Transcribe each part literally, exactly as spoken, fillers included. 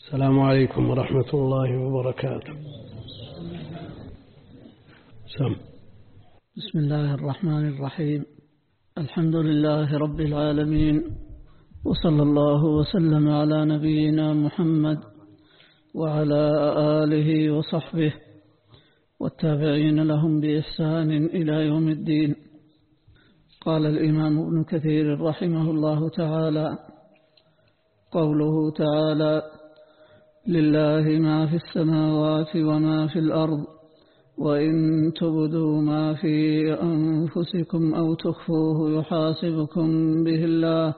السلام عليكم ورحمة الله وبركاته. سم. بسم الله الرحمن الرحيم. الحمد لله رب العالمين، وصلى الله وسلم على نبينا محمد وعلى آله وصحبه والتابعين لهم بإحسان إلى يوم الدين. قال الإمام ابن كثير رحمه الله تعالى: قوله تعالى: لله ما في السماوات وما في الأرض وإن تبدوا ما في أنفسكم أو تخفوه يحاسبكم به الله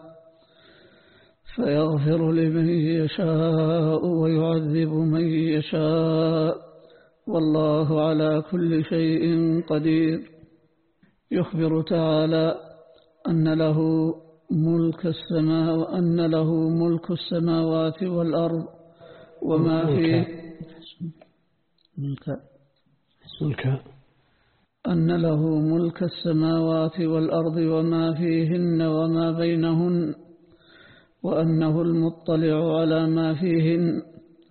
فيغفر لمن يشاء ويعذب من يشاء والله على كل شيء قدير. يخبر تعالى أن له ملك السماء وأن له ملك السماوات والأرض وما فيه ملك ملك أن له ملك السماوات والأرض وما فيهن وما بينهن، وأنه المطلع على ما فيهن،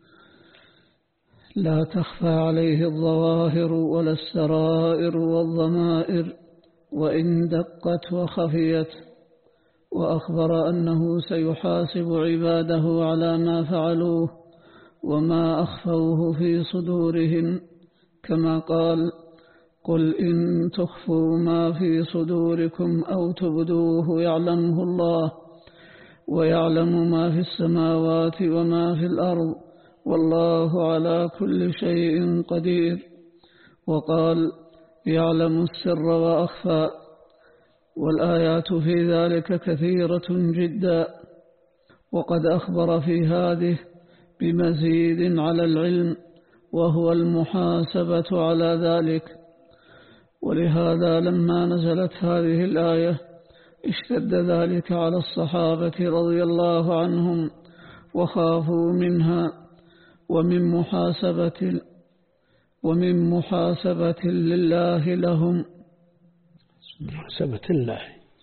لا تخفى عليه الظواهر ولا السرائر والضمائر وإن دقت وخفيت. وأخبر أنه سيحاسب عباده على ما فعلوه وما أخفوه في صدورهم، كما قال: قل إن تخفوا ما في صدوركم أو تبدوه يعلمه الله ويعلم ما في السماوات وما في الأرض والله على كل شيء قدير. وقال: يعلم السر وأخفى. والآيات في ذلك كثيرة جدا، وقد أخبر في هذه بمزيد على العلم وهو المحاسبة على ذلك. ولهذا لما نزلت هذه الآية اشتد ذلك على الصحابة رضي الله عنهم وخافوا منها، ومن محاسبة ومن محاسبة لله لهم محاسبة الله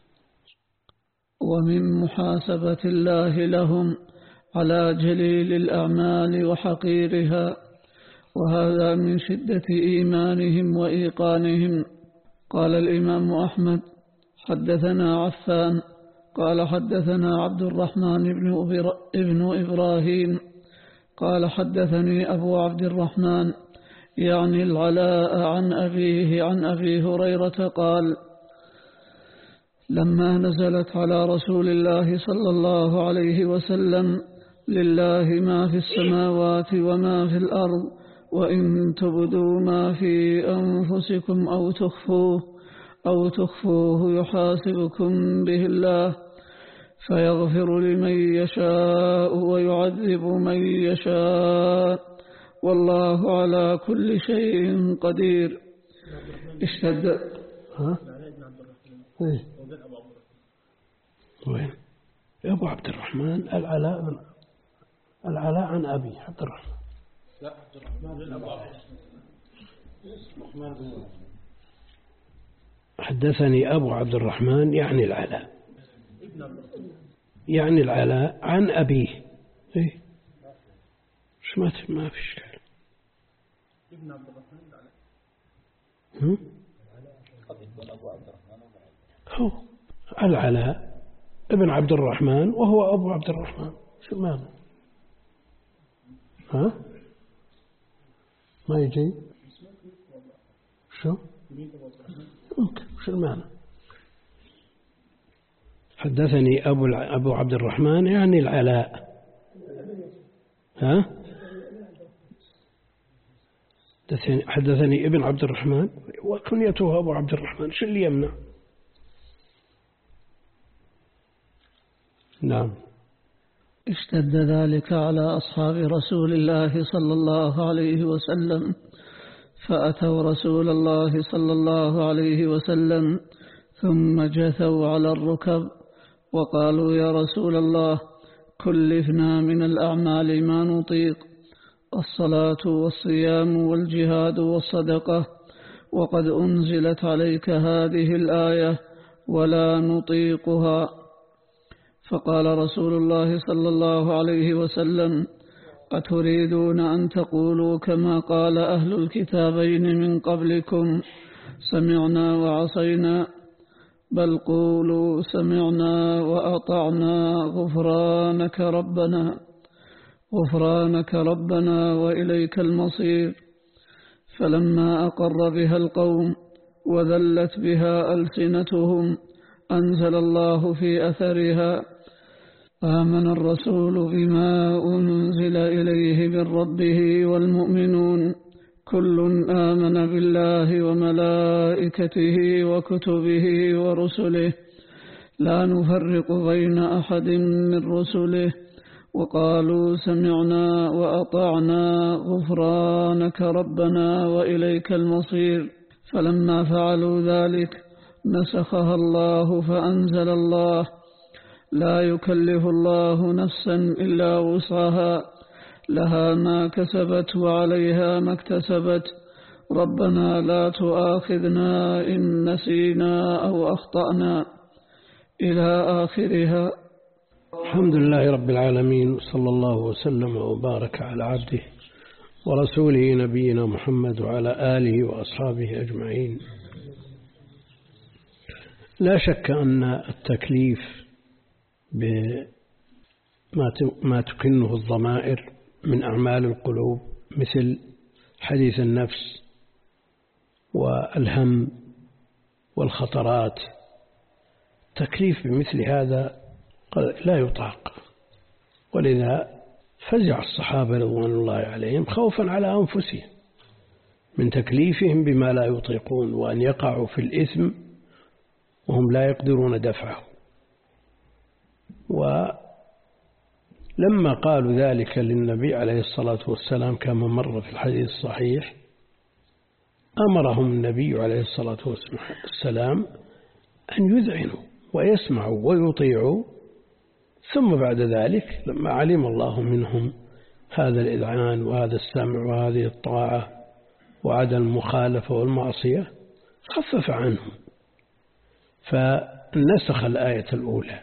ومن محاسبة الله لهم على جليل الأعمال وحقيرها، وهذا من شدة إيمانهم وإيقانهم. قال الإمام أحمد: حدثنا عفان قال حدثنا عبد الرحمن بن إبراهيم قال حدثني أبو عبد الرحمن يعني العلاء عن أبيه عن أبي هريرة قال: لما نزلت على رسول الله صلى الله عليه وسلم: لله ما في السماوات وما في الأرض وإن تبدوا ما في أنفسكم أو تخفوه أو تخفوه يحاسبكم به الله فيغفر لمن يشاء ويعذب من يشاء والله على كل شيء قدير. اشتد ها؟ إيه؟ وين؟ أبو عبد الرحمن العلاء بن العلاء عن أبي عبد الرحمن. لا، عبد الرحمن بن أبو عبد حدثني أبو عبد الرحمن يعني العلاء يعني العلاء عن أبيه. إيه؟ مش ما ما في إشكال. ابن عبد الرحمن العلاء. هم؟ هو العلاء ابن عبد الرحمن وهو أبو عبد الرحمن. شو معنى؟ ها؟ ما يجي؟ شو؟ ممكن. شو المعنى؟ حدثني أبو أبو عبد الرحمن يعني العلاء. ها؟ حدثني ابن عبد الرحمن وكنيته أبو عبد الرحمن. شو اللي يمنع؟ نعم. اشتد ذلك على أصحاب رسول الله صلى الله عليه وسلم، فأتوا رسول الله صلى الله عليه وسلم ثم جثوا على الركب وقالوا: يا رسول الله، كلفنا من الأعمال ما نطيق، الصلاة والصيام والجهاد والصدقة، وقد أنزلت عليك هذه الآية ولا نطيقها. فقال رسول الله صلى الله عليه وسلم: أتريدون أن تقولوا كما قال أهل الكتابين من قبلكم سمعنا وعصينا بل قولوا سمعنا وأطعنا غفرانك ربنا غفرانك ربنا وإليك المصير. فلما أقر بها القوم وذلت بها ألسنتهم أنزل الله في أثرها آمن الرسول بما أنزل إليه من ربه والمؤمنون كل آمن بالله وملائكته وكتبه ورسله لا نفرق بين أحد من رسله وقالوا سمعنا وأطعنا غفرانك ربنا وإليك المصير. فلما فعلوا ذلك نسخها الله فأنزل الله لا يكلف الله نفسا إلا وسعها لها ما كسبت وعليها ما اكتسبت ربنا لا تؤاخذنا إن نسينا أو أخطأنا إلى آخرها. الحمد لله رب العالمين، صلى الله وسلم وبارك على عبده ورسوله نبينا محمد وعلى آله وأصحابه أجمعين. لا شك أن التكليف بما تكنه الضمائر من أعمال القلوب مثل حديث النفس والهم والخطرات، تكليف بمثل هذا لا يطاق، ولذا فزع الصحابة رضوان الله عليهم خوفا على أنفسهم من تكليفهم بما لا يطيقون وأن يقعوا في الإثم وهم لا يقدرون دفعه. ولما قالوا ذلك للنبي عليه الصلاة والسلام كما مر في الحديث الصحيح، أمرهم النبي عليه الصلاة والسلام أن يذعنوا ويسمعوا ويطيعوا، ثم بعد ذلك لما علم الله منهم هذا الإذعان وهذا السمع وهذه الطاعة وعدم المخالفة والمعصية خفف عنهم، فنسخ الآية الأولى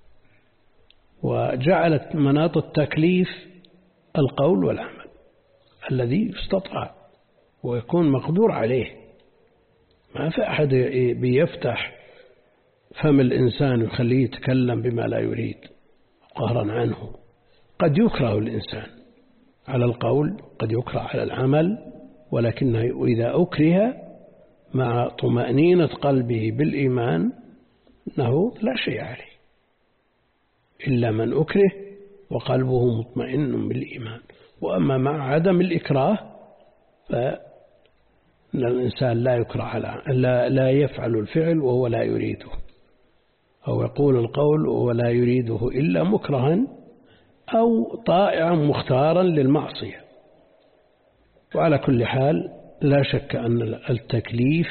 وجعلت مناط التكليف القول والعمل الذي يستطاع ويكون مقدور عليه. ما في أحد بيفتح فم الإنسان ويخليه يتكلم بما لا يريد قهرا عنه. قد يكره الإنسان على القول، قد يكره على العمل، ولكنه إذا أكره مع طمأنينة قلبه بالإيمان أنه لا شيء عليه، إلا من أكره وقلبه مطمئن بالإيمان. وأما مع عدم الإكراه فإن الإنسان لا يكره على لا, لا يفعل الفعل وهو لا يريده، أو يقول القول وهو لا يريده إلا مكرها أو طائعا مختارا للمعصية. وعلى كل حال لا شك أن التكليف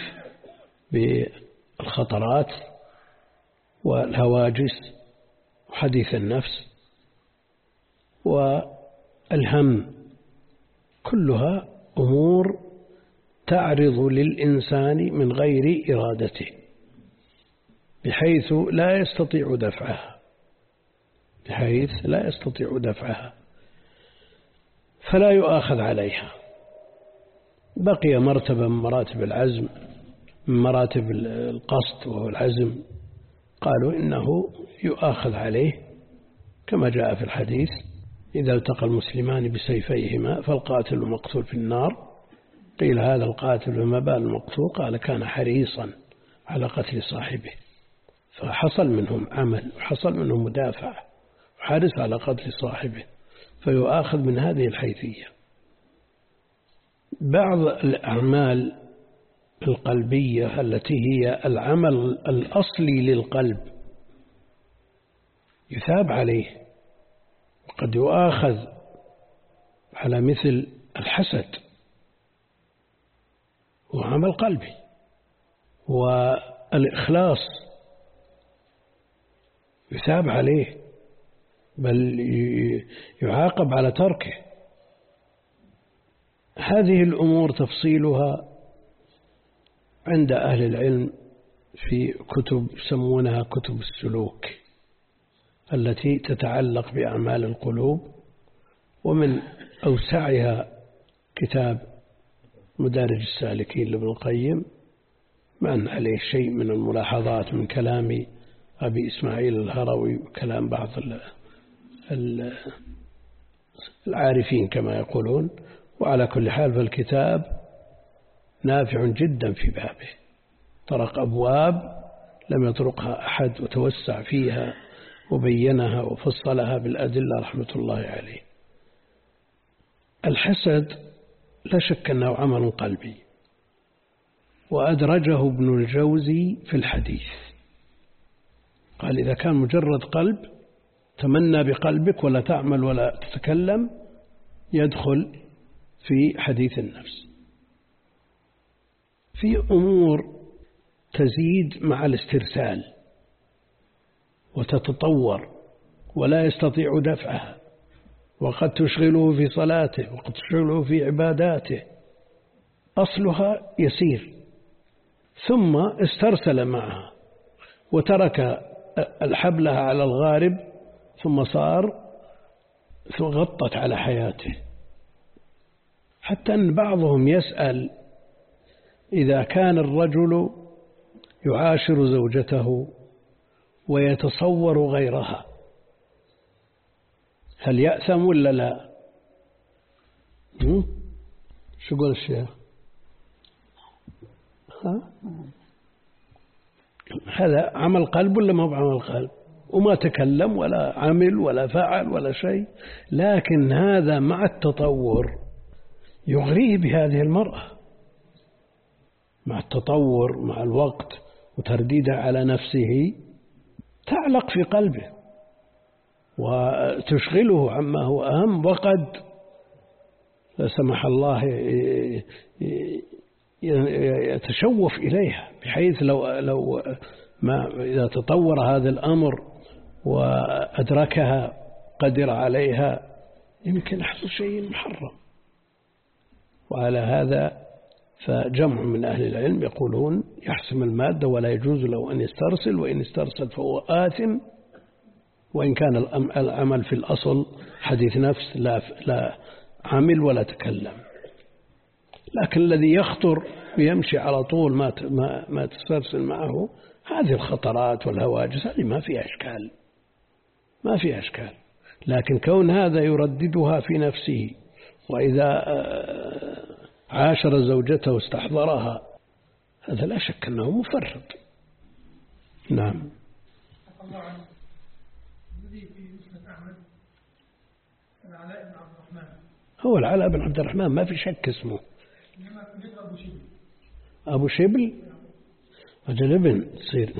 بالخطرات والهواجس وحديث النفس والهم كلها أمور تعرض للإنسان من غير إرادته بحيث لا يستطيع دفعها بحيث لا يستطيع دفعها فلا يؤاخذ عليها. بقي مرتبة من مراتب العزم، من مراتب القصد وهو العزم، قالوا إنه يؤاخذ عليه كما جاء في الحديث: إذا التقى المسلمان بسيفيهما فالقاتل المقتول في النار. قيل: هذا القاتل وما بال المقتول؟ قال: كان حريصا على قتل صاحبه، فحصل منهم عمل وحصل منهم مدافع وحرص على قتل صاحبه، فيؤاخذ من هذه الحيثية. بعض الأعمال القلبية التي هي العمل الأصلي للقلب يثاب عليه، وقد يؤاخذ على مثل الحسد، وعمل قلبي، والإخلاص يثاب عليه بل يعاقب على تركه. هذه الأمور تفصيلها عند أهل العلم في كتب يسمونها كتب السلوك التي تتعلق بأعمال القلوب. ومن أوسعها كتاب مدارج السالكين لابن القيم، مع أن عليه شيء من الملاحظات من كلام أبي إسماعيل الهروي وكلام بعض العارفين كما يقولون. وعلى كل حال فالكتاب نافع جدا في بابه، طرق أبواب لم يطرقها أحد وتوسع فيها وبينها وفصلها بالأدلة رحمة الله عليه. الحسد لا شك أنه عمل قلبي، وأدرجه ابن الجوزي في الحديث، قال إذا كان مجرد قلب تمنى بقلبك ولا تعمل ولا تتكلم يدخل في حديث النفس. في أمور تزيد مع الاسترسال وتتطور ولا يستطيع دفعها، وقد تشغله في صلاته وقد تشغله في عباداته، أصلها يسير ثم استرسل معها وترك الحبلها على الغارب ثم صار غطت على حياته، حتى أن بعضهم يسأل إذا كان الرجل يعاشر زوجته ويتصور غيرها هل يأثم ولا لا؟ شو قول الشيخ؟ ها؟ هذا عمل قلب ولا ما هو عمل قلب؟ وما تكلم ولا عمل ولا فعل ولا شيء، لكن هذا مع التطور يغريه بهذه المرأة، مع التطور مع الوقت وترديده على نفسه تعلق في قلبه وتشغله عما هو أهم، وقد لا سمح الله يتشوف إليها، بحيث لو لو ما إذا تطور هذا الأمر وأدركها قدر عليها يمكن يحصل شيء محرم. وعلى هذا فجمع من أهل العلم يقولون يحسم المادة ولا يجوز له أن يسترسل، وإن استرسل فهو آثم، وإن كان العمل في الأصل حديث نفس لا لا عمل ولا تكلم. لكن الذي يخطر ويمشي على طول ما ما ما تسترسل معه، هذه الخطرات والهواجس هذه ما فيها إشكال، ما فيها إشكال. لكن كون هذا يرددها في نفسه، وإذا عاشر زوجته واستحضرها، هذا لا شك أنه مفرط. نعم. هو العلاء بن عبد الرحمن ما في شك اسمه أبو شبل، أجل ابن تصير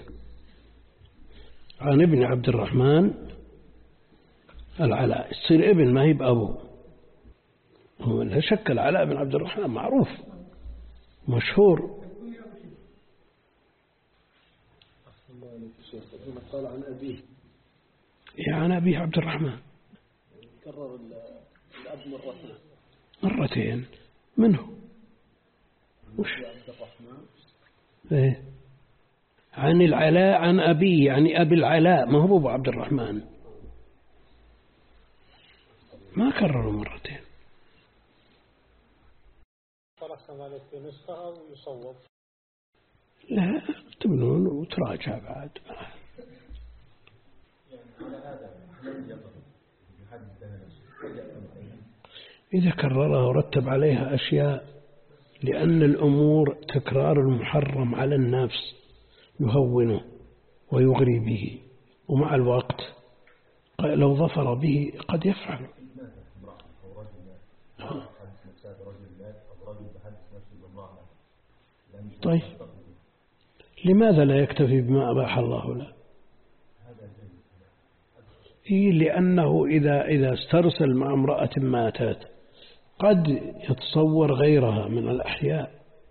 عن ابن عبد الرحمن العلاء، تصير ابن ما هي بأبو. هو لا شك العلاء بن عبد الرحمن معروف مشهور. قال عن أبيه يعني أبيه عبد الرحمن كرر الأب مرتين مرتين منه وش إيه؟ عن العلاء عن أبيه، يعني أبي العلاء ما هو أبو عبد الرحمن، ما كرروا مرتين. لا تبنون وتراجع بعد. إذا كررها ورتب عليها أشياء، لأن الأمور تكرار المحرم على النفس يهونه ويغري به، ومع الوقت لو ظفر به قد يفعل. طيب لماذا لا يكتفي بما أباح الله له؟ إيه لأنه إذا إذا استرسل مع امرأة ماتت قد يتصور غيرها من الأحياء،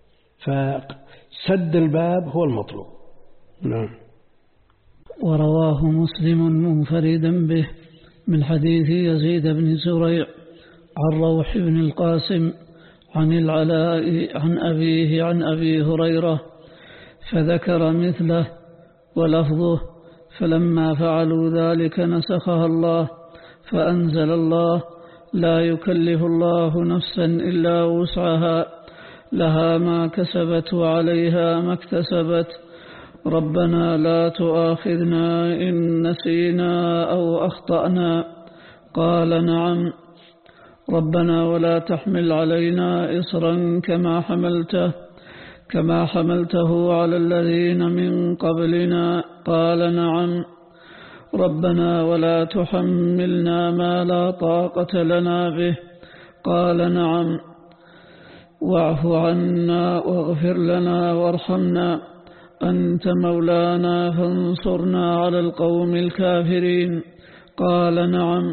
فسد الباب هو المطلوب. نعم. ورواه مسلم منفردا به من حديث يزيد بن زريع عن روح بن القاسم عن العلاء عن أبيه عن أبي هريرة فذكر مثله ولفظه، فلما فعلوا ذلك نسخها الله فأنزل الله لا يكلف الله نفسا إلا وسعها لها ما كسبت وعليها ما اكتسبت ربنا لا تؤاخذنا إن نسينا أو أخطأنا قال نعم ربنا ولا تحمل علينا إصرا كما حملته كما حملته على الذين من قبلنا قال نعم ربنا ولا تحملنا ما لا طاقة لنا به قال نعم واعف عنا واغفر لنا وارحمنا أنت مولانا فانصرنا على القوم الكافرين قال نعم.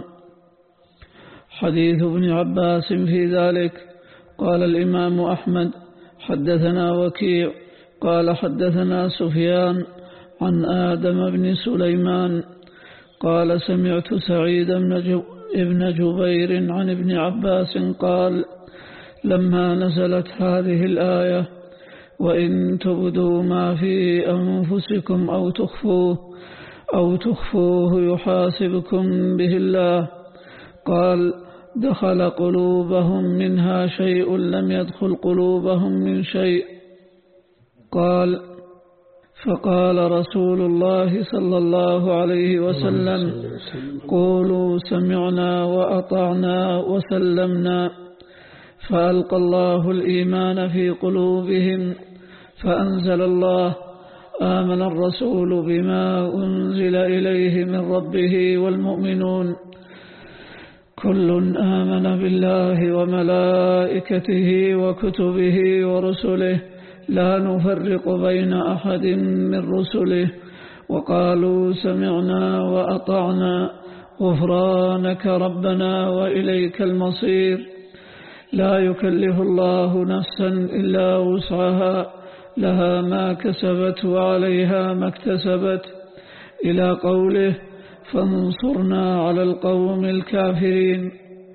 حديث ابن عباس في ذلك. قال الإمام أحمد حدثنا وكيع قال حدثنا سفيان عن آدم بن سليمان قال سمعت سعيد بن جبير عن ابن عباس قال لما نزلت هذه الآية وإن تبدوا ما في أنفسكم أو تخفوه أو تخفوه يحاسبكم به الله قال دخل قلوبهم منها شيء لم يدخل قلوبهم من شيء قال فقال رسول الله صلى الله عليه وسلم قولوا سمعنا وأطعنا وسلمنا فألقى الله الإيمان في قلوبهم فأنزل الله آمن الرسول بما أنزل إليه من ربه والمؤمنون كل آمن بالله وملائكته وكتبه ورسله لا نفرق بين أحد من رسله وقالوا سمعنا وأطعنا غفرانك ربنا وإليك المصير لا يكلف الله نفسا إلا وسعها لها ما كسبت وعليها ما اكتسبت إلى قوله فانصرنا على القوم الكافرين.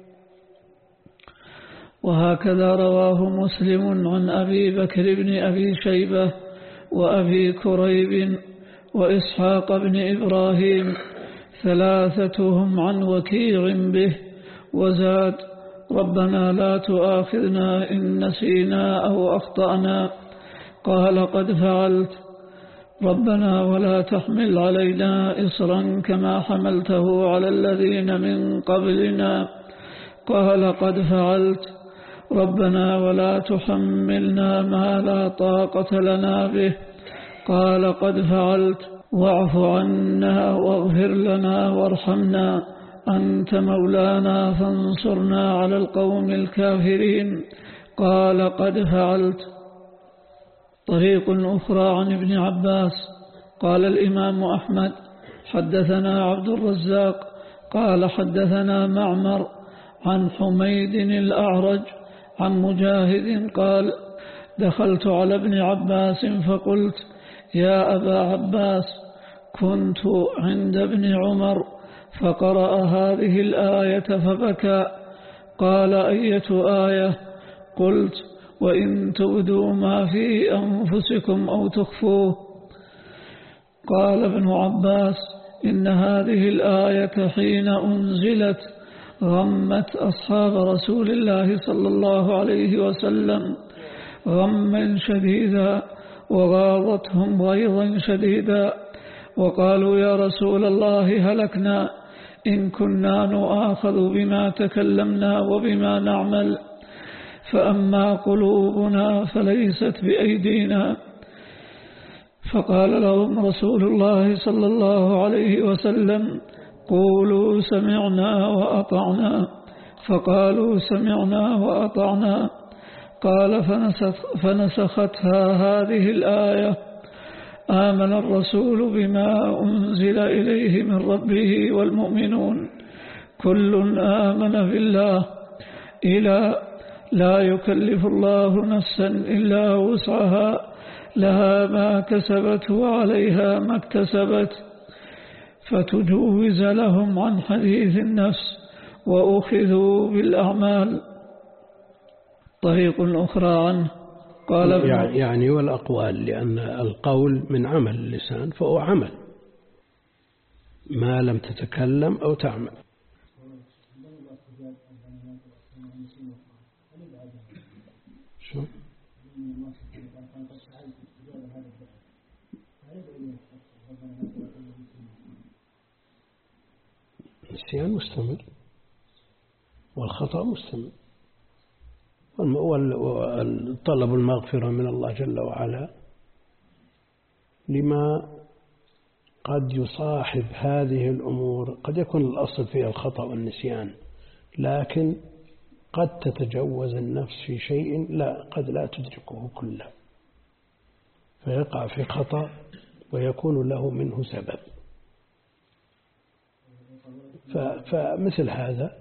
وهكذا رواه مسلم عن أبي بكر بن أبي شيبة وأبي كريب وإسحاق بن إبراهيم ثلاثتهم عن وكيع به وزاد ربنا لا تؤاخذنا إن نسينا أو أخطأنا قال قد فعلت ربنا ولا تحمل علينا إصرا كما حملته على الذين من قبلنا قال قد فعلت ربنا ولا تحملنا ما لا طاقة لنا به قال قد فعلت واعف عنا واغفر لنا وارحمنا أنت مولانا فانصرنا على القوم الكافرين قال قد فعلت. طريق أخرى عن ابن عباس. قال الإمام أحمد حدثنا عبد الرزاق قال حدثنا معمر عن حميد الأعرج عن مجاهد قال دخلت على ابن عباس فقلت يا أبا عباس كنت عند ابن عمر فقرأ هذه الآية فبكى قال أية آية قلت وإن تبدوا ما في أنفسكم أو تخفوه قال ابن عباس إن هذه الآية حين أنزلت غمت أصحاب رسول الله صلى الله عليه وسلم غما شديدا وغاضتهم غيظا شديدا وقالوا يا رسول الله هلكنا إن كنا نؤاخذ بما تكلمنا وبما نعمل فأما قلوبنا فليست بأيدينا فقال لهم رسول الله صلى الله عليه وسلم قولوا سمعنا وأطعنا فقالوا سمعنا وأطعنا قال فنسخ فنسختها هذه الآية آمن الرسول بما أنزل إليه من ربه والمؤمنون كل آمن بالله إلى لا يكلف الله نفسا إلا وسعها لها ما كسبت وعليها ما اكتسبت فتجوز لهم عن حديث النفس وأخذوا بالأعمال. طريق أخرى عنه قال يعني, يعني والأقوال لأن القول من عمل اللسان فهو عمل ما لم تتكلم أو تعمل. شو؟ النسيان مستمر والخطأ مستمر، والطلب المغفرة من الله جل وعلا لما قد يصاحب هذه الأمور. قد يكون الأصل فيها الخطأ والنسيان، لكن قد تتجوز النفس في شيء لا قد لا تدركه كله، فيقع في خطأ ويكون له منه سبب. فمثل هذا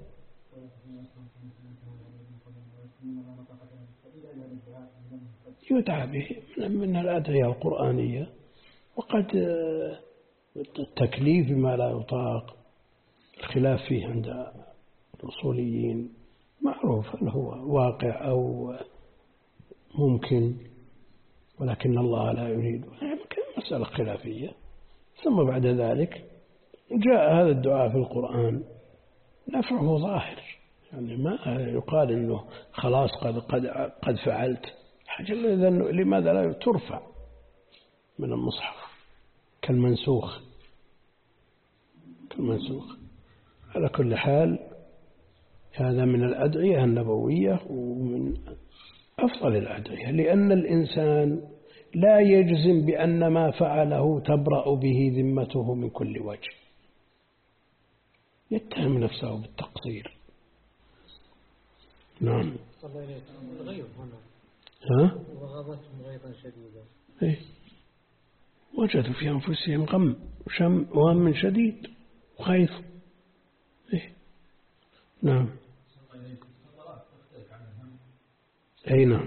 يدعى به من الأدعية القرآنية، وقد التكليف بما لا يطاق الخلاف فيه عند الأصوليين معروف هل هو واقع أو ممكن، ولكن الله لا يريد، مسألة خلافية. ثم بعد ذلك جاء هذا الدعاء في القرآن نفعه ظاهر، يعني ما يقال إنه خلاص قد قد قد فعلت حاجة. لماذا لا ترفع من المصحف كالمنسوخ كالمنسوخ على كل حال هذا من الأدعية النبوية ومن أفضل الأدعية، لأن الإنسان لا يجزم بأن ما فعله تبرأ به ذمته من كل وجه، يتهم نفسه بالتقصير. نعم. الغيظ هنا. ها؟ وغضتهم غيظا شديدا. إيه. وجدوا في أنفسهم غم وشم وهم شديد وخيف. إيه. نعم. أي نعم.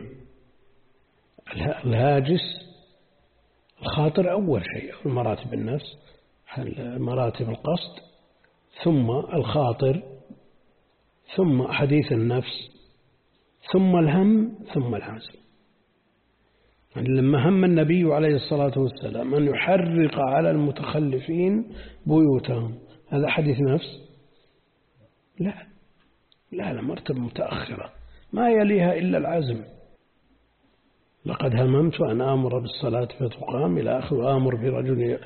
الهاجس الخاطر أول شيء، أول مراتب النفس، مراتب القصد، ثم الخاطر، ثم حديث النفس، ثم الهم، ثم العزم. يعني لما هم النبي عليه الصلاة والسلام أن يحرق على المتخلفين بيوتهم، هذا حديث نفس؟ لا لا لا، مرتبة متأخرة ما يليها إلا العزم. لقد هممت أن آمر بالصلاة فتقام إلى آخر، وآمر برجل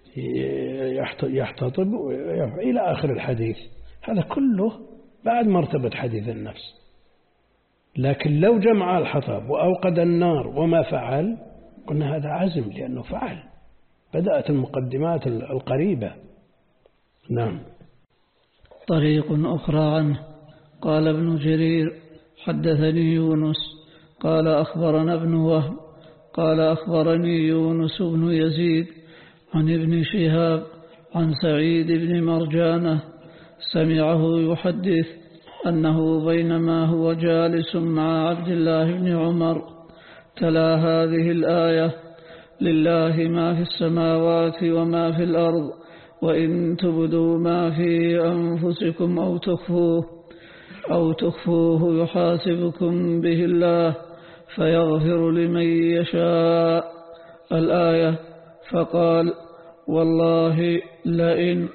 يحتطب إلى آخر الحديث. هذا كله بعد مرتبة حديث النفس. لكن لو جمع الحطب وأوقد النار وما فعل قلنا هذا عزم، لأنه فعل. بدأت المقدمات القريبة. نعم. طريق أخرى عنه قال ابن جرير حدثني يونس قال أخبرنا ابن وهب قال أخبرني يونس بن يزيد عن ابن شهاب عن سعيد بن مرجانة سمعه يحدث أنه بينما هو جالس مع عبد الله بن عمر تلا هذه الآية: لله ما في السماوات وما في الأرض وإن تبدوا ما في أنفسكم أو تخفوه أو تخفوه يحاسبكم به الله فيغفر لمن يشاء. الآية. فقال: والله لئن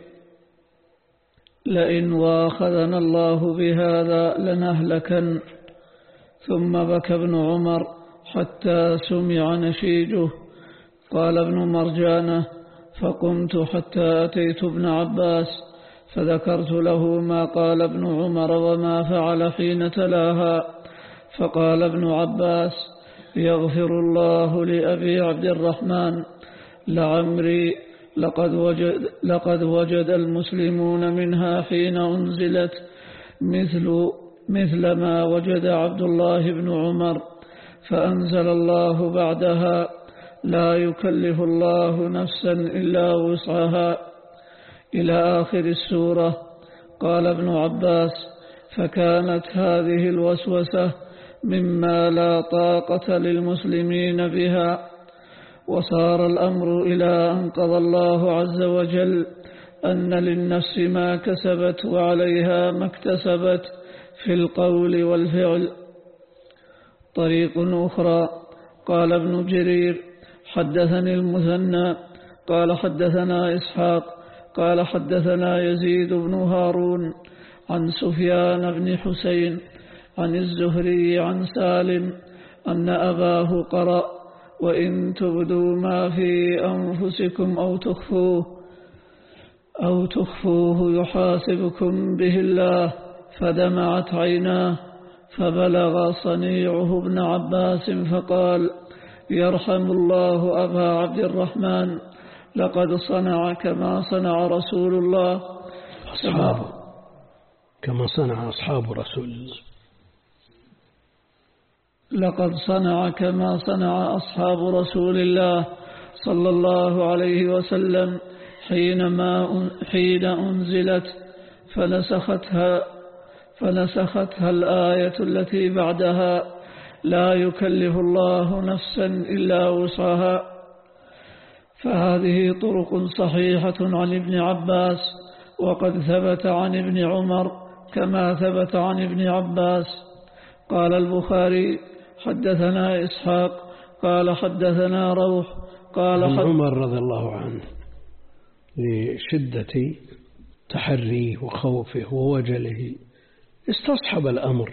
لئن واخذنا الله بهذا لنهلكن. ثم بكى ابن عمر حتى سمع نشيجه. قال ابن مرجانة: فقمت حتى أتيت ابن عباس فذكرت له ما قال ابن عمر وما فعل حين تلاها، فقال ابن عباس: يغفر الله لأبي عبد الرحمن، لعمري لقد وجد, لقد وجد المسلمون منها حين أنزلت مثل, مثل ما وجد عبد الله بن عمر، فأنزل الله بعدها: لا يكلف الله نفسا إلا وسعها، إلى آخر السورة. قال ابن عباس: فكانت هذه الوسوسة مما لا طاقة للمسلمين بها. وصار الأمر إلى أن قضى الله عز وجل أن للنفس ما كسبت وعليها ما اكتسبت في القول والفعل. طريق أخرى قال ابن جرير حدثني المثنى قال حدثنا إسحاق قال حدثنا يزيد بن هارون عن سفيان بن حسين عن الزهري عن سالم أن أباه قرأ وإن تبدوا ما في أنفسكم أو تخفوه أو تخفوه يحاسبكم به الله، فدمعت عيناه، فبلغ صنيعه ابن عباس فقال: يرحم الله أبا عبد الرحمن، لقد صنع كما صنع رسول الله أصحابه كما صنع أصحاب رسول الله لقد صنع كما صنع أصحاب رسول الله صلى الله عليه وسلم حينما حين أنزلت فنسختها فنسختها الآية التي بعدها: لا يكلف الله نفسا إلا وسعها. فهذه طرق صحيحة عن ابن عباس، وقد ثبت عن ابن عمر كما ثبت عن ابن عباس. قال البخاري: حدثنا إسحاق قال حدثنا روح قال عن عمر رضي الله عنه لشدة تحريه وخوفه ووجله استصحب الأمر،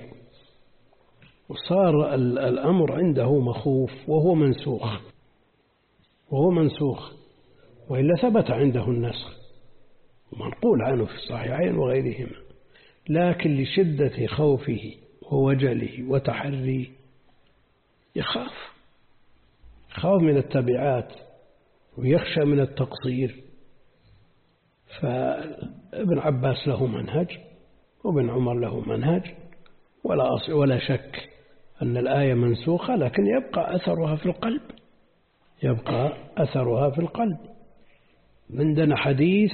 وصار الأمر عنده مخوف وهو منسوخ وهو منسوخ وإلا ثبت عنده النسخ منقول عنه في الصحيحين وغيرهما، لكن لشدة خوفه ووجله وتحريه يخاف يخاف من التبعات ويخشى من التقصير. فابن عباس له منهج وابن عمر له منهج، ولا ولا شك أن الآية منسوخة، لكن يبقى أثرها في القلب يبقى أثرها في القلب. عندنا حديث: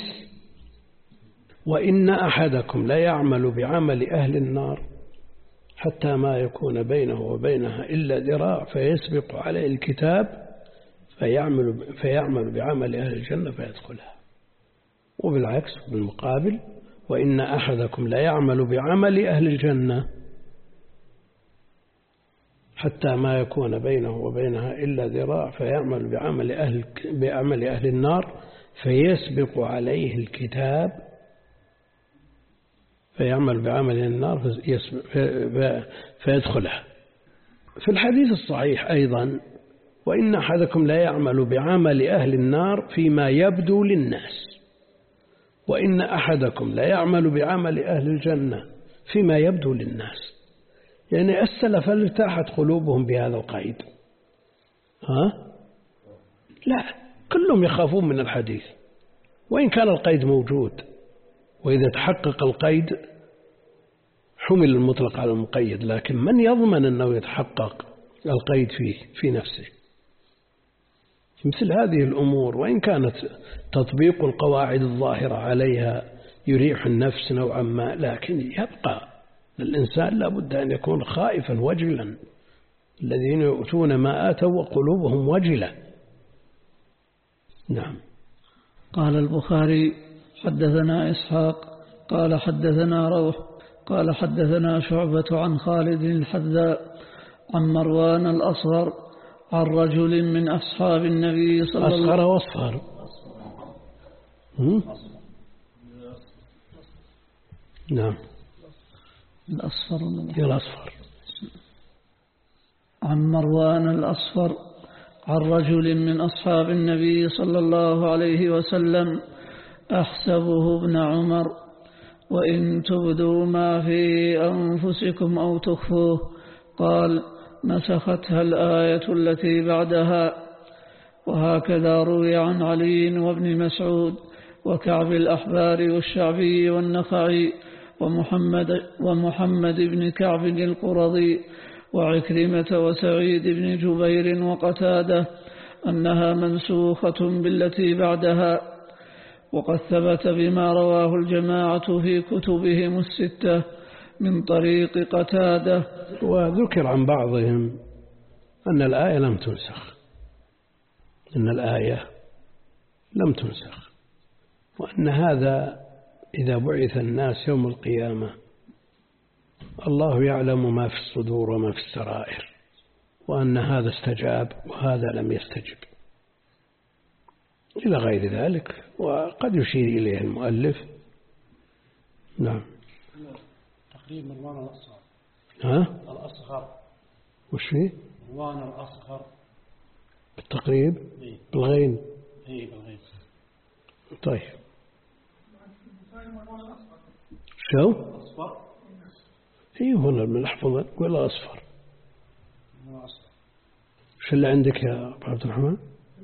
وإن أحدكم لا يعمل بعمل أهل النار حتى ما يكون بينه وبينها إلا ذراع فيسبق عليه الكتاب فيعمل, فيعمل بعمل أهل الجنة فيدخلها. وبالعكس بالمقابل: وإن أحدكم لا يعمل بعمل أهل الجنة حتى ما يكون بينه وبينها إلا ذراع فيعمل بعمل أهل, بعمل أهل النار فيسبق عليه الكتاب فيعمل بعمل النار فيدخلها. في الحديث الصحيح أيضا: وإن أحدكم لا يعمل بعمل أهل النار فيما يبدو للناس، وإن أحدكم لا يعمل بعمل أهل الجنة فيما يبدو للناس. يعني السلف ارتاحت قلوبهم بهذا القيد. ها؟ لا، كلهم يخافون من الحديث وإن كان القيد موجود، وإذا تحقق القيد حمل المطلق على المقيد، لكن من يضمن أنه يتحقق القيد فيه في نفسه؟ مثل هذه الأمور وإن كانت تطبيق القواعد الظاهرة عليها يريح النفس نوعا ما، لكن يبقى الإنسان لابد أن يكون خائفا وجلا. الذين يؤتون ما آتوا وقلوبهم وجلة. نعم. قال البخاري: حدثنا إسحاق قال حدثنا روح قال حدثنا شعبة عن خالد الحذاء عن مروان الأصغر عن رجل من أصحاب النبي صلى الله عليه وسلم. أصغر وأصغر نعم الأصفر الأصفر عن مروان الأصفر عن رجل من أصحاب النبي صلى الله عليه وسلم أحسبه ابن عمر: وإن تبدوا ما في أنفسكم أو تخفوه. قال: نسختها الآية التي بعدها. وهكذا روي عن علي وابن مسعود وكعب الأحبار والشعبي والنخعي ومحمد, ومحمد بن كعب القرظي وعكرمة وسعيد بن جبير وقتادة أنها منسوخة بالتي بعدها. وقد ثبت بما رواه الجماعة في كتبهم الستة من طريق قتادة. وذكر عن بعضهم أن الآية لم تنسخ أن الآية لم تنسخ وأن هذا إذا بعث الناس يوم القيامة الله يعلم ما في الصدور وما في السرائر، وأن هذا استجاب وهذا لم يستجب إلى غير ذلك، وقد يشير إليه المؤلف. نعم. تقريب مروان الأصغر. ها؟ الأصغر. وش فيه؟ مروان الأصغر. بالتقريب؟ إيه. بالغين؟ إيه بالغين. طيب. شو؟ أصفر. إيه هنا من الأحفظ ولا أصفر؟ هو أصفر. شو اللي عندك يا أبو عبد الرحمن؟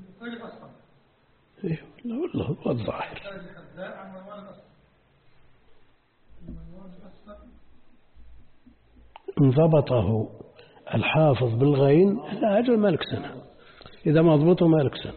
إيه لا والله هو الظاهر. انضبطه الحافظ بالغين لا أجل مالك سنة، إذا ما ضبطه مالك سنة.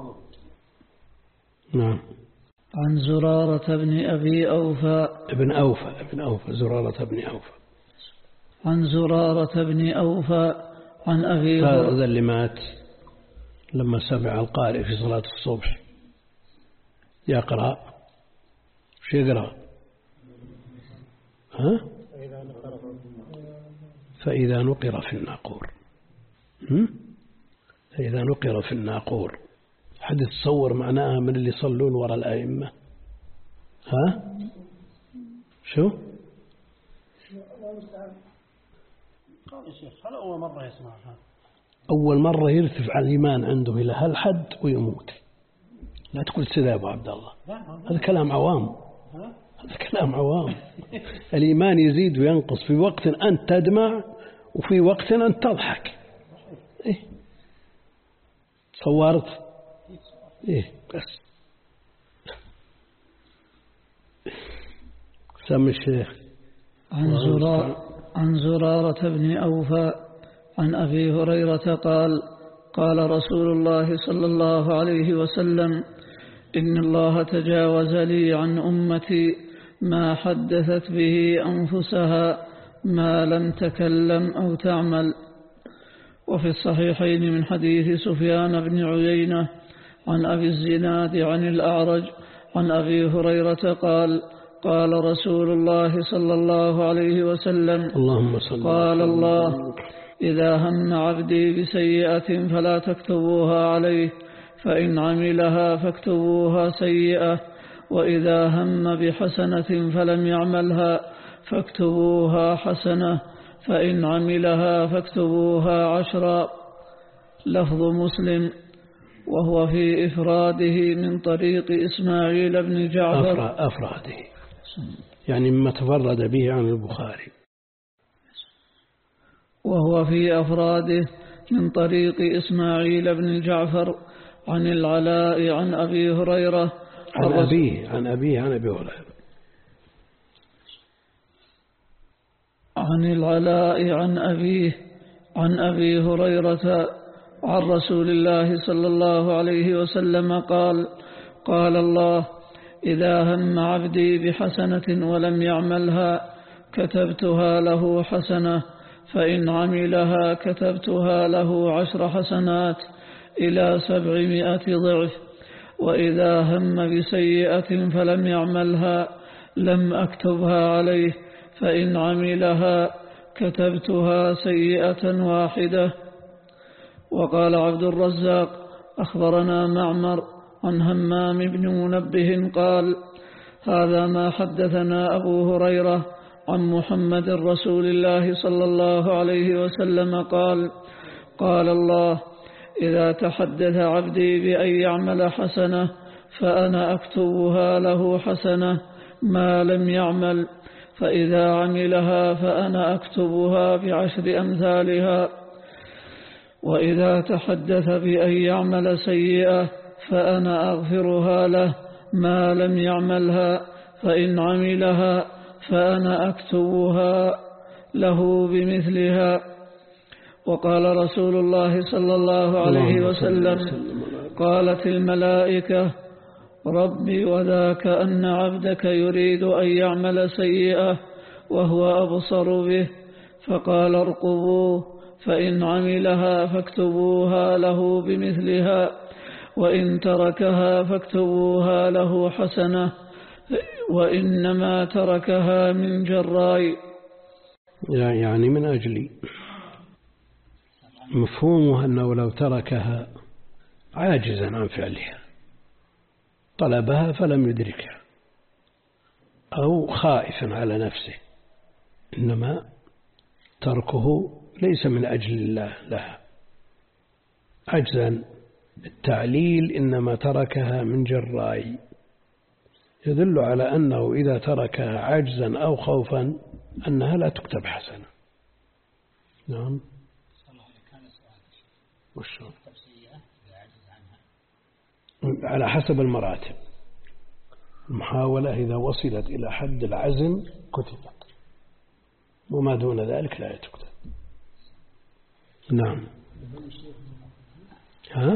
نعم. عن زرارة بن أبي أوفى ابن أوفى ابن أوفى زرارة بن أوفى. عن زرارة بن أوفى عن أبي هذا اللي مات لما سمع القارئ في صلاة الصبح يقرأ شو يقرأ؟ ها؟ فإذا نقر في الناقور. فإذا نقر في الناقور حد يتصور معناها من اللي يصلون وراء الأئمة؟ ها؟ شو؟ قال يا شيخ هل أول مرة يسمعها؟ أول مرة يرتفع الإيمان عنده إلى هالحد ويموت. لا تقول سيدة يا أبو عبد الله، هذا كلام عوام. هذا كلام عوام. الإيمان يزيد وينقص في وقت أنت تدمع وفي وقت أنت تضحك. إيه صورت؟ إيه بس سمي الشيخ. عن زرار عن زرارة بن أوفى عن أبي هريرة قال قال رسول الله صلى الله عليه وسلم إن الله تجاوز لي عن أمتي ما حدثت به أنفسها ما لم تكلم أو تعمل. وفي الصحيحين من حديث سفيان بن عيينة عن أبي الزناد عن الأعرج عن أبي هريرة قال قال رسول الله صلى الله عليه وسلم اللهم صل قال الله إذا هم عبدي بسيئة فلا تكتبوها عليه فإن عملها فاكتبوها سيئة وإذا هم بحسنة فلم يعملها فاكتبوها حسنة فإن عملها فاكتبوها عشرا. لفظ مسلم. وهو في إفراده من طريق إسماعيل بن جعفر. أفراده يعني مما تفرد به عن البخاري. وهو في أفراده من طريق إسماعيل بن جعفر عن العلاء عن أبي هريرة عن أبيه عن أبيه عن أبي هريرة عن العلاء عن أبيه عن أبي هريرة عن رسول الله صلى الله عليه وسلم قال قال الله إذا هم عبدي بحسنة ولم يعملها كتبتها له حسنة فإن عملها كتبتها له عشر حسنات إلى سبعمائة ضعف وإذا هم بسيئة فلم يعملها لم أكتبها عليه فإن عملها كتبتها سيئة واحدة. وقال عبد الرزاق أخبرنا معمر عن همام بن منبه قال هذا ما حدثنا أبو هريرة عن محمد رسول الله صلى الله عليه وسلم قال قال الله إذا تحدث عبدي بأن يعمل حسنة فأنا أكتبها له حسنة ما لم يعمل فإذا عملها فأنا أكتبها بعشر أمثالها وإذا تحدث بأن يعمل سيئة فأنا أغفرها له ما لم يعملها فإن عملها فأنا أكتبها له بمثلها. وقال رسول الله صلى الله عليه وسلم قالت الملائكة ربي وذاك أن عبدك يريد أن يعمل سيئة وهو أبصر به فقال ارقبوه فإن عملها فاكتبوها له بمثلها وإن تركها فاكتبوها له حسنة وإنما تركها من جراي يعني من أجلي. مفهومه أنه لو تركها عاجزا عن فعلها طلبها فلم يدركها أو خائفا على نفسه إنما تركه ليس من أجل الله لها عجزا. التعليل إنما تركها من جراء، يدل على أنه إذا تركها عجزا أو خوفا أنها لا تكتب حسنة. نعم. وشو؟ على حسب المراتب. المحاولة إذا وصلت إلى حد العزم كتبت، وما دون ذلك لا تكتب. نعم. ها؟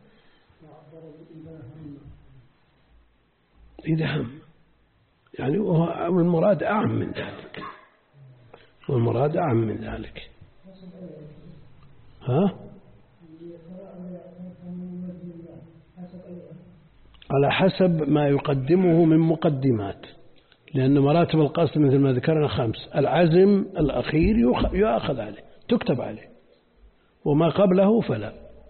إذا هم يعني والمراد أعم من ذلك، والمراد أعم من ذلك. ها؟ على حسب ما يقدمه من مقدمات، لأن مراتب القصد مثل ما ذكرنا خمس. العزم الأخير يؤخذ عليه، تكتب عليه، وما قبله فلا.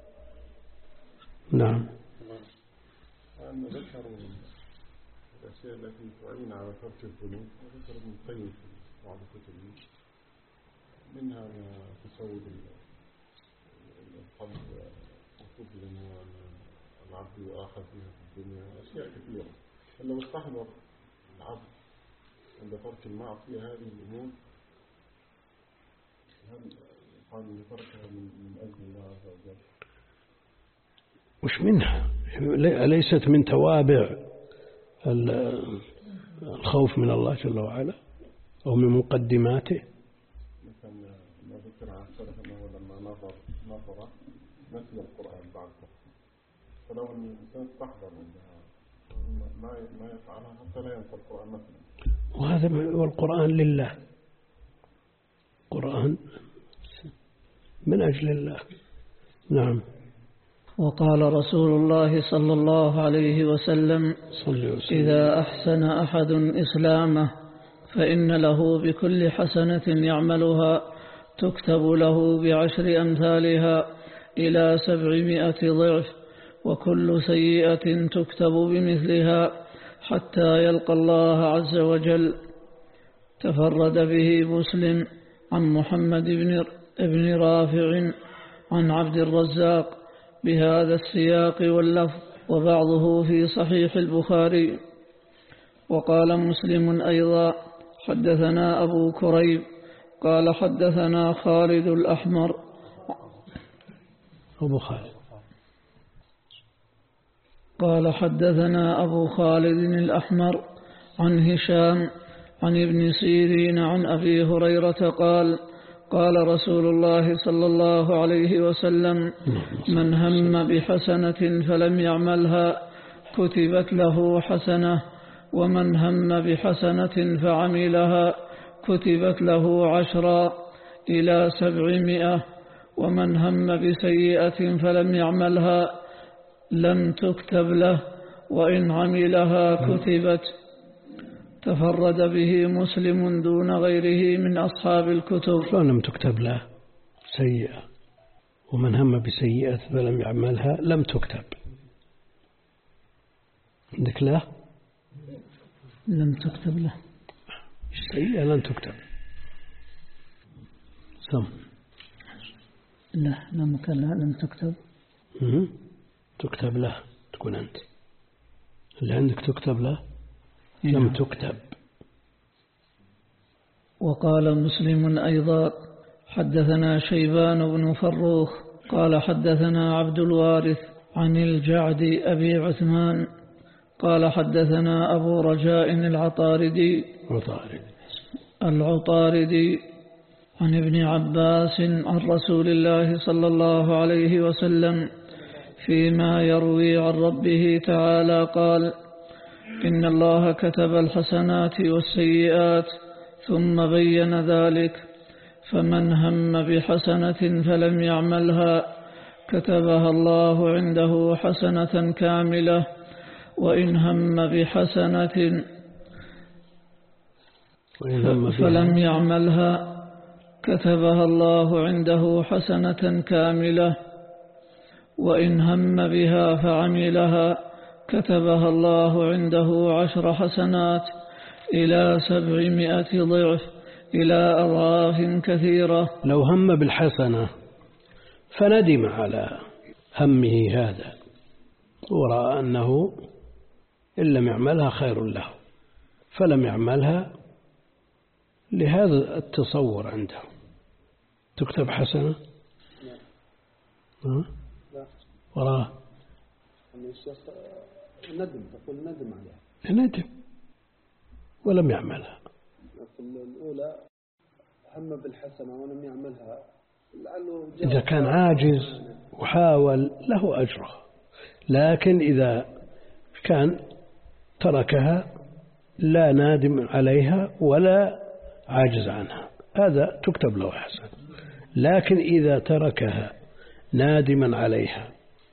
نعم. أنا ذكر الأشياء التي تعين على ترك الذنوب، وذكر ابن القيم في بعض كتبه، منها تسود القلب وتبلن العبد يؤاخذ فيها في الدنيا، أشياء كثيرة. فلو استحضر العبد عند ترك المعصية هذه الأمور، هل قال تركها من أجل الله عز وجل؟ وش منها؟ أليست من توابع الخوف من الله جل وعلا أو من مقدماته؟ مثلا ما ذكر عن السلف أنه لما نظر نظر نسي القرآن بعد فترة، فلو أن الإنسان استحضر منها ما ما يفعلها حتى لا ينسى القرآن مثلا. وهذا والقرآن لله، قرآن من أجل الله. نعم. وقال رسول الله صلى الله عليه وسلم: إذا أحسن أحد إسلامه فإن له بكل حسنة يعملها تكتب له بعشر أمثالها إلى سبعمائة ضعف، وكل سيئة تكتب بمثلها حتى يلقى الله عز وجل. تفرد به مسلم عن محمد بن رافع عن عبد الرزاق بهذا السياق واللفظ، وبعضه في صحيح البخاري. وقال مسلم أيضا: حدثنا أبو كريب قال حدثنا خالد الأحمر أبو خالد قال حدثنا أبو خالد الأحمر عن هشام عن ابن سيرين عن أبي هريرة قال: قال رسول الله صلى الله عليه وسلم: من هم بحسنة فلم يعملها كتبت له حسنة، ومن هم بحسنة فعملها كتبت له عشرا إلى سبعمائة، ومن هم بسيئة فلم يعملها لم تكتب له، وإن عملها كتبت. تفرد به مسلم دون غيره من أصحاب الكتب. لم تكتب له سيئة، ومن هم بسيئة فلم يعملها لم تكتب. عندك له لم تكتب له سيئة لن تكتب. سم لا لم كلا لم تكتب. م- تكتب له تكون أنت اللي عندك تكتب له لم تكتب. وقال مسلم أيضا: حدثنا شيبان بن فروخ قال حدثنا عبد الوارث عن الجعد أبي عثمان قال حدثنا أبو رجاء العطاردي العطاردي عن ابن عباس عن رسول الله صلى الله عليه وسلم فيما يروي عن ربه تعالى قال: إن الله كتب الحسنات والسيئات ثم بين ذلك، فمن هم بحسنة فلم يعملها كتبها الله عنده حسنة كاملة، وإن هم بحسنة فلم يعملها كتبها الله عنده حسنة كاملة، وإن هم بها فعملها كتبها الله عنده عشر حسنات إلى سبعمائة ضعف إلى أضعاف كثيرة. لو هم بالحسنة فندم على همه هذا ورأى أنه إن لم يعملها خير له فلم يعملها لهذا التصور عنده، تكتب حسنة ها؟ وراه ندم، تقول ندم عليها، ندم ولم يعملها. الأولى هم بالحسنة ولم يعملها، لعله إذا كان عاجز وحاول له أجره، لكن إذا كان تركها لا نادم عليها ولا عاجز عنها هذا تكتب له حسنة. لكن إذا تركها نادما عليها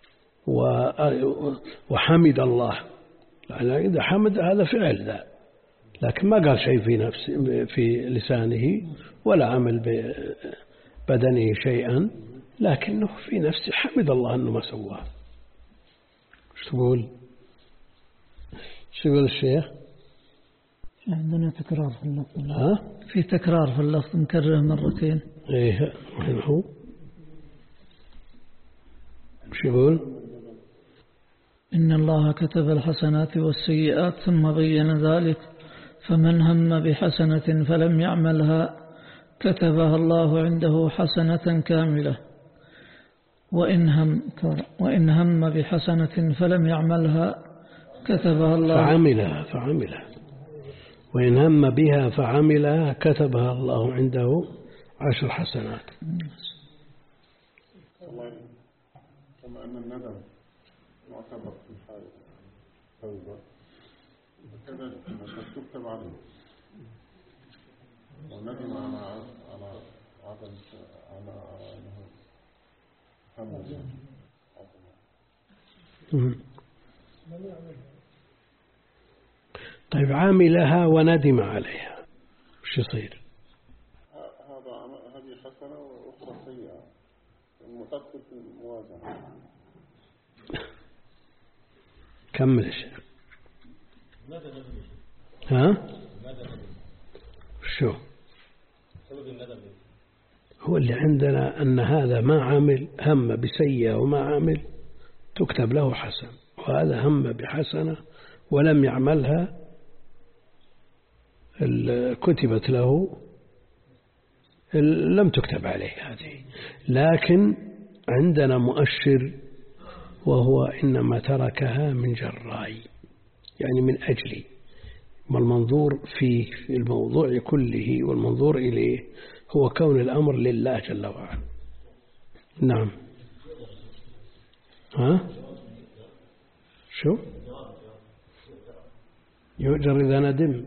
وحمد الله، يعني إذا حمد هذا فعل ذا، لكن ما قال شيء في نفس في لسانه ولا عمل ببدنه شيئا، لكنه في نفسه حمد الله أنه ما سواه. شو تقول؟ شو يقول الشيخ؟ عندنا تكرار في اللفظ. ها؟ في تكرار في اللفظ نكرره مرتين. إيه وين هو؟ شو يقول؟ إن الله كتب الحسنات والسيئات ثم بين ذلك، فمن هم بحسنة فلم يعملها كتبها الله عنده حسنة كاملة، وإن هم وإن هم بحسنة فلم يعملها كتبها الله فعملها فعملها وإن هم بها فعملها كتبها الله عنده عشر حسنات. كما أن الندم معتبر في حال التوبة، وكذلك أنك تكتب عليه والندم على على عدم على أنه هم. طيب عاملها وندم عليها وش يصير؟ هذا هذه حسنة وأخرى سيئة، المتدخل في المواجهة. كمل الشيخ. ها؟ شو؟ هو اللي عندنا أن هذا ما عمل، هم بسيئة وما عمل تكتب له حسن، وهذا هم بحسنة ولم يعملها كتبت له لم تكتب عليه هذه. لكن عندنا مؤشر وهو إنما تركها من جراي، يعني من أجلي، والمنظور فيه في الموضوع كله والمنظور إليه هو كون الأمر لله جل وعلا. نعم. ها؟ شو؟ يؤجر إذا ندم.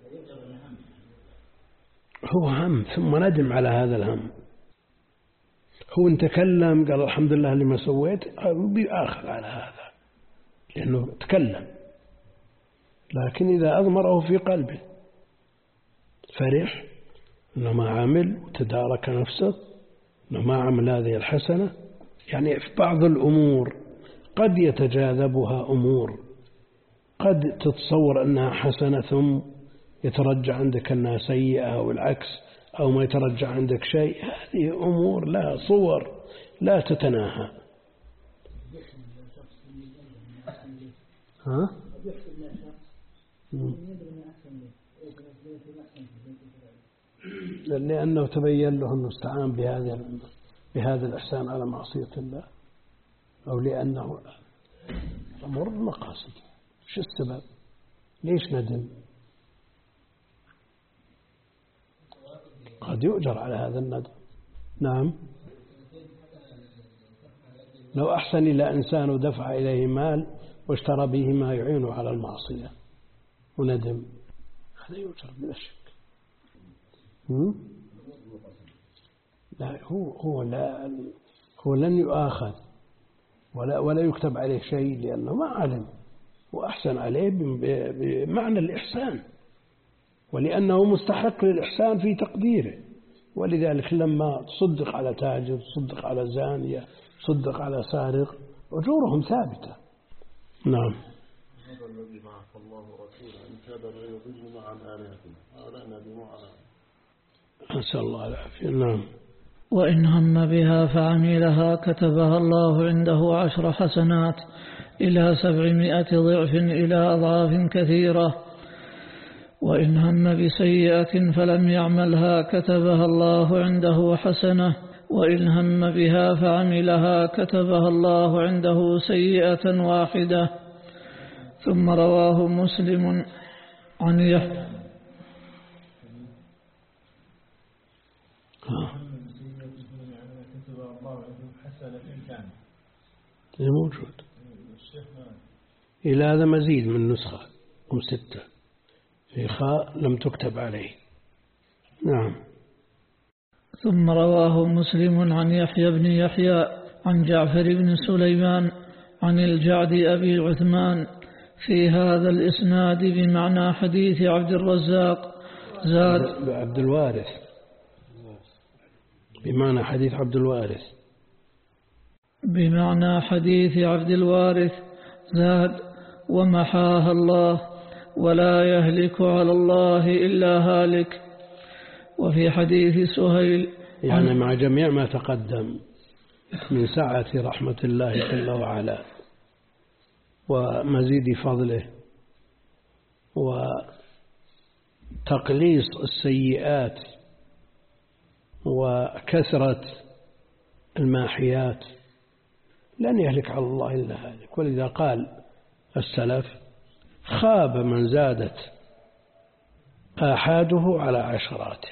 هو هم ثم ندم على هذا الهم. هو ان تكلم قال الحمد لله لما سويت بيآخذ على هذا لأنه تكلم، لكن إذا أضمره في قلبه فرح أنه ما عمل وتدارك نفسه أنه ما عمل هذه الحسنة. يعني في بعض الأمور قد يتجاذبها أمور قد تتصور أنها حسنة ثم يترجع عندك أنها سيئة أو العكس، أو ما يترجع عندك شيء. هذه أمور لها صور لا تتناهى. ها؟ لأنه تبين له أنه استعان بهذا بهذا الإحسان على معصية الله، أو لأنه أمر المقاصد. شو السبب؟ ليش ندم؟ قد يؤجر على هذا الندم. نعم. لو أحسن إلى إنسان ودفع إليه مال واشترى به ما يعينه على المعصية وندم، هذا يؤجر بلا شك. لا هو هو لا هو لن يؤاخذ ولا ولا يكتب عليه شيء لأنه ما علم وأحسن عليه بمعنى الإحسان، ولأنه مستحق للإحسان في تقديره. ولذلك لما تصدق على تاجر، تصدق على زانية، تصدق على سارق، أجورهم ثابتة. نعم. هذا الذي بعث الله رسولا إن كاد ليضلنا عن آلهتنا هؤلاء ندموا على نسأل الله العافية. نعم. وإن هم بها فعملها كتبها الله عنده عشر حسنات إلى سبعمائة ضعف إلى أضعاف كثيرة. وإن هم بسيئة فلم يعملها كتبها الله عنده حسنة، وإن هم بها فعملها كتبها الله عنده سيئة واحدة. ثم رواه مسلم عن يحيى موجود إلى هذا مزيد من نسخة أم ستة في خاء لم تكتب عليه. نعم. ثم رواه مسلم عن يحيى بن يحيى عن جعفر بن سليمان عن الجعد أبي عثمان في هذا الإسناد بمعنى حديث عبد الرزاق زاد عبد الوارث، بمعنى حديث عبد الوارث بمعنى حديث عبد الوارث زاد ومحاها الله ولا يهلك على الله إلا هالك. وفي حديث سهيل يعني مع جميع ما تقدم من سعة رحمة الله جل وعلا ومزيد فضله وتقليص السيئات وكثرة الماحيات لن يهلك على الله إلا هالك. ولذا قال السلف: خاب من زادت آحاده على عشراته.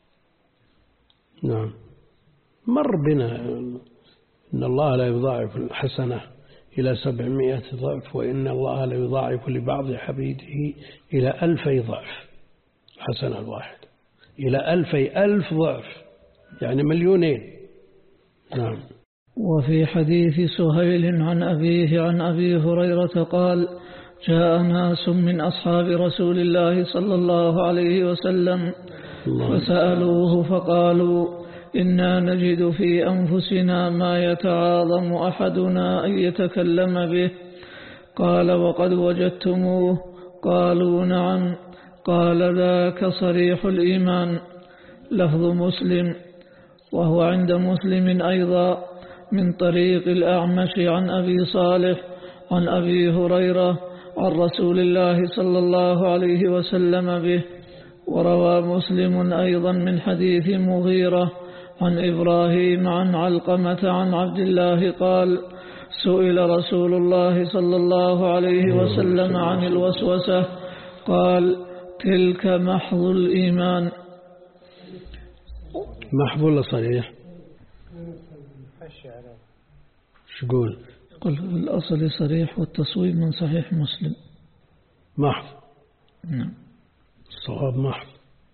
نعم. مر بنا إن الله لا يضاعف الحسنة إلى سبعمائة ضعف، وإن الله لا يضاعف لبعض حبيده إلى ألفي ضعف. الحسنة الواحد إلى ألفي ألف ضعف، يعني مليونين. نعم. وفي حديث سهيل عن أبيه عن أبي هريرة قال: جاء ناس من أصحاب رسول الله صلى الله عليه وسلم فسألوه فقالوا: إنا نجد في أنفسنا ما يتعاظم أحدنا أن يتكلم به. قال: وقد وجدتموه؟ قالوا: نعم. قال: ذاك صريح الإيمان. لفظ مسلم. وهو عند مسلم أيضا من طريق الأعمش عن أبي صالح عن أبي هريرة عن رسول الله صلى الله عليه وسلم به. وروى مسلم أيضا من حديث مغيرة عن إبراهيم عن علقمة عن عبد الله قال: سئل رسول الله صلى الله عليه وسلم عن الوسوسة قال: تلك محض الإيمان. محض ولا صريح؟ شو يقول؟ قل الأصل صريح والتصويب من صحيح مسلم. محض. نعم. الصواب محض،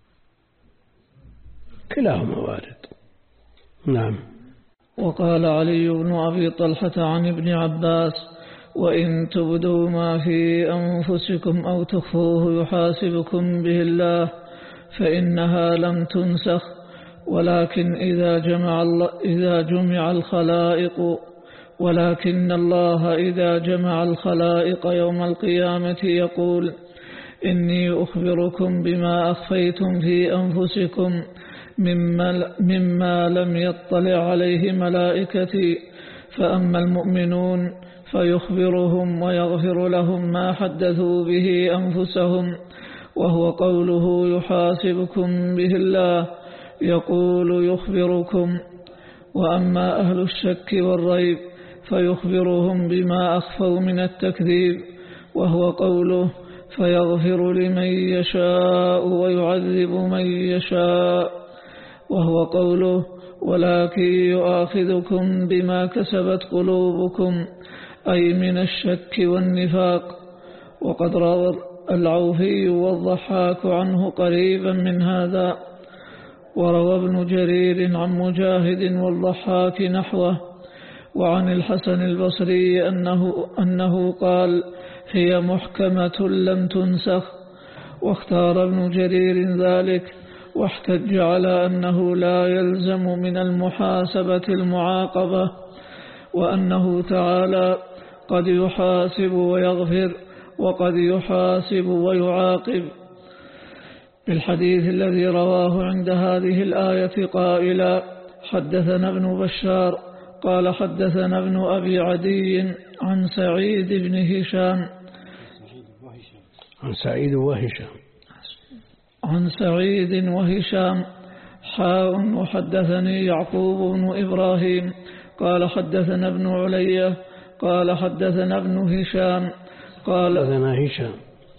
كلاهما وارد. نعم. وقال علي بن أبي طلحة عن ابن عباس: وإن تبدوا ما في أنفسكم أو تخفوه يحاسبكم به الله، فإنها لم تنسخ، ولكن إذا جمع, إذا جمع الخلائق ولكن الله إذا جمع الخلائق يوم القيامة يقول: إني أخبركم بما أخفيتم في أنفسكم مما, مما لم يطلع عليه ملائكتي. فأما المؤمنون فيخبرهم ويغفر لهم ما حدثوا به أنفسهم، وهو قوله يحاسبكم به الله، يقول يخبركم. وأما أهل الشك والريب فيخبرهم بما أخفوا من التكذيب، وهو قوله فيغفر لمن يشاء ويعذب من يشاء، وهو قوله ولكن يؤاخذكم بما كسبت قلوبكم، أي من الشك والنفاق. وقد روى العوفي والضحاك عنه قريبا من هذا. وروى ابن جرير عن مجاهد والضحاك نحوه. وعن الحسن البصري أنه, أنه قال: هي محكمة لم تنسخ. واختار ابن جرير ذلك، واحتج على أنه لا يلزم من المحاسبة المعاقبة، وأنه تعالى قد يحاسب ويغفر وقد يحاسب ويعاقب. الحديث الذي رواه عند هذه الآية قائلا حدثنا ابن بشار قال حدثنا ابن أبي عدي عن سعيد بن هشام عن سعيد وهشام عن سعيد وهشام حاء وحدثني يعقوب بن إبراهيم قال حدثنا ابن علية قال حدثنا ابن هشام قال حدثنا هشام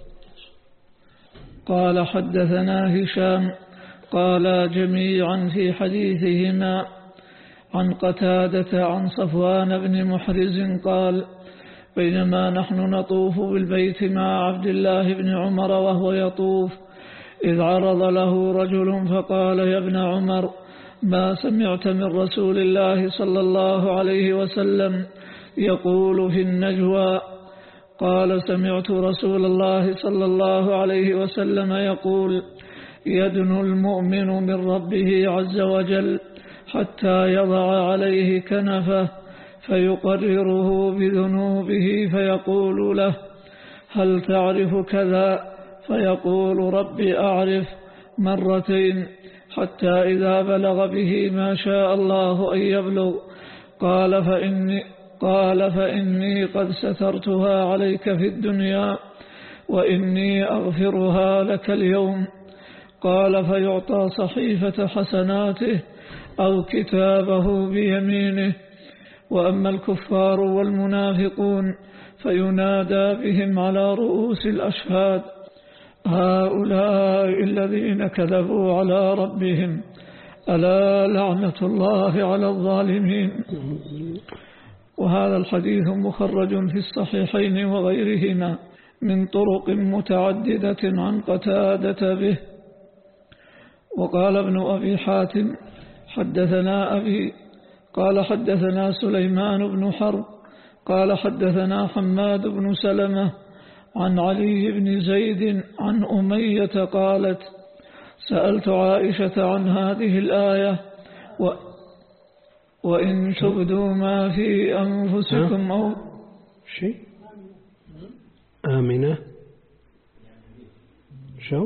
قال حدثنا هشام قال جميعا في حديثهما عن قتادة عن صفوان بن محرز قال بينما نحن نطوف بالبيت مع عبد الله بن عمر وهو يطوف إذ عرض له رجل فقال يا ابن عمر ما سمعت من رسول الله صلى الله عليه وسلم يقول في النجوى؟ قال سمعت رسول الله صلى الله عليه وسلم يقول يدنو المؤمن من ربه عز وجل حتى يضع عليه كنفه فيقرره بذنوبه فيقول له هل تعرف كذا؟ فيقول ربي أعرف مرتين حتى إذا بلغ به ما شاء الله أن يبلغ قال فإني, قال فإني قد سترتها عليك في الدنيا وإني أغفرها لك اليوم. قال فيعطى صحيفة حسناته أو كتابه بيمينه. وأما الكفار والمنافقون فينادى بهم على رؤوس الأشهاد هؤلاء الذين كذبوا على ربهم ألا لعنة الله على الظالمين. وهذا الحديث مخرج في الصحيحين وغيرهما من طرق متعددة عن قتادة به. وقال ابن أبي حاتم حدثنا أبي قال حدثنا سليمان بن حرب قال حدثنا حماد بن سلمة عن علي بن زيد عن أمية قالت سألت عائشة عن هذه الآية و وإن تبدوا ما في أنفسكم أو شيء آمنة شو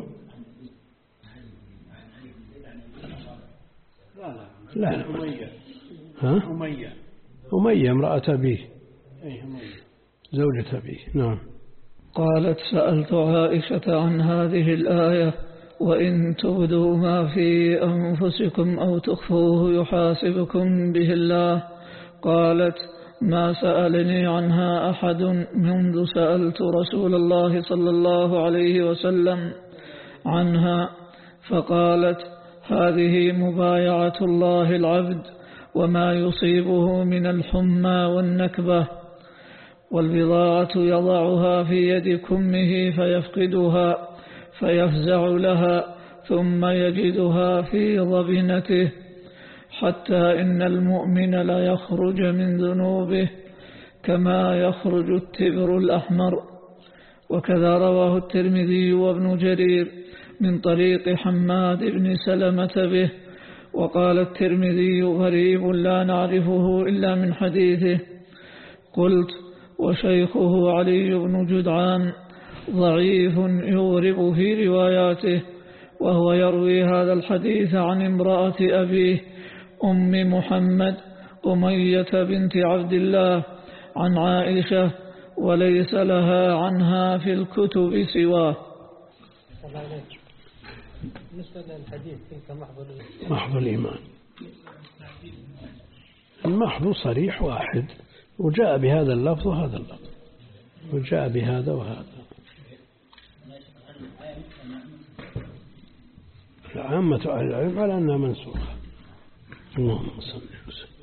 لا لا أمية ها أمية أمية امرأة أبيه أي أمية زوجة أبيه. نعم. قالت سألت عائشة عن هذه الآية وإن تبدوا ما في أنفسكم أو تخفوه يحاسبكم به الله. قالت ما سألني عنها أحد منذ سألت رسول الله صلى الله عليه وسلم عنها. فقالت هذه مبايعة الله العبد وما يصيبه من الحمى والنكبة والبضاعة يضعها في يد كمه فيفقدها فيفزع لها ثم يجدها في ضبنته حتى إن المؤمن لا يخرج من ذنوبه كما يخرج التبر الأحمر. وكذا رواه الترمذي وابن جرير من طريق حماد بن سلمة به. وقال الترمذي غريب لا نعرفه إلا من حديثه. قلت وشيخه علي بن جدعان ضعيف يغرب في رواياته وهو يروي هذا الحديث عن امرأة أبيه أم محمد أمية بنت عبد الله عن عائشة وليس لها عنها في الكتب سواه. بالنسبة للحديث تلك محض محض الإيمان المحض صريح واحد وجاء بهذا اللفظ وهذا اللفظ وجاء بهذا وهذا. عامة أهل العلم على أنها منسوخة. اللهم صل وسلم.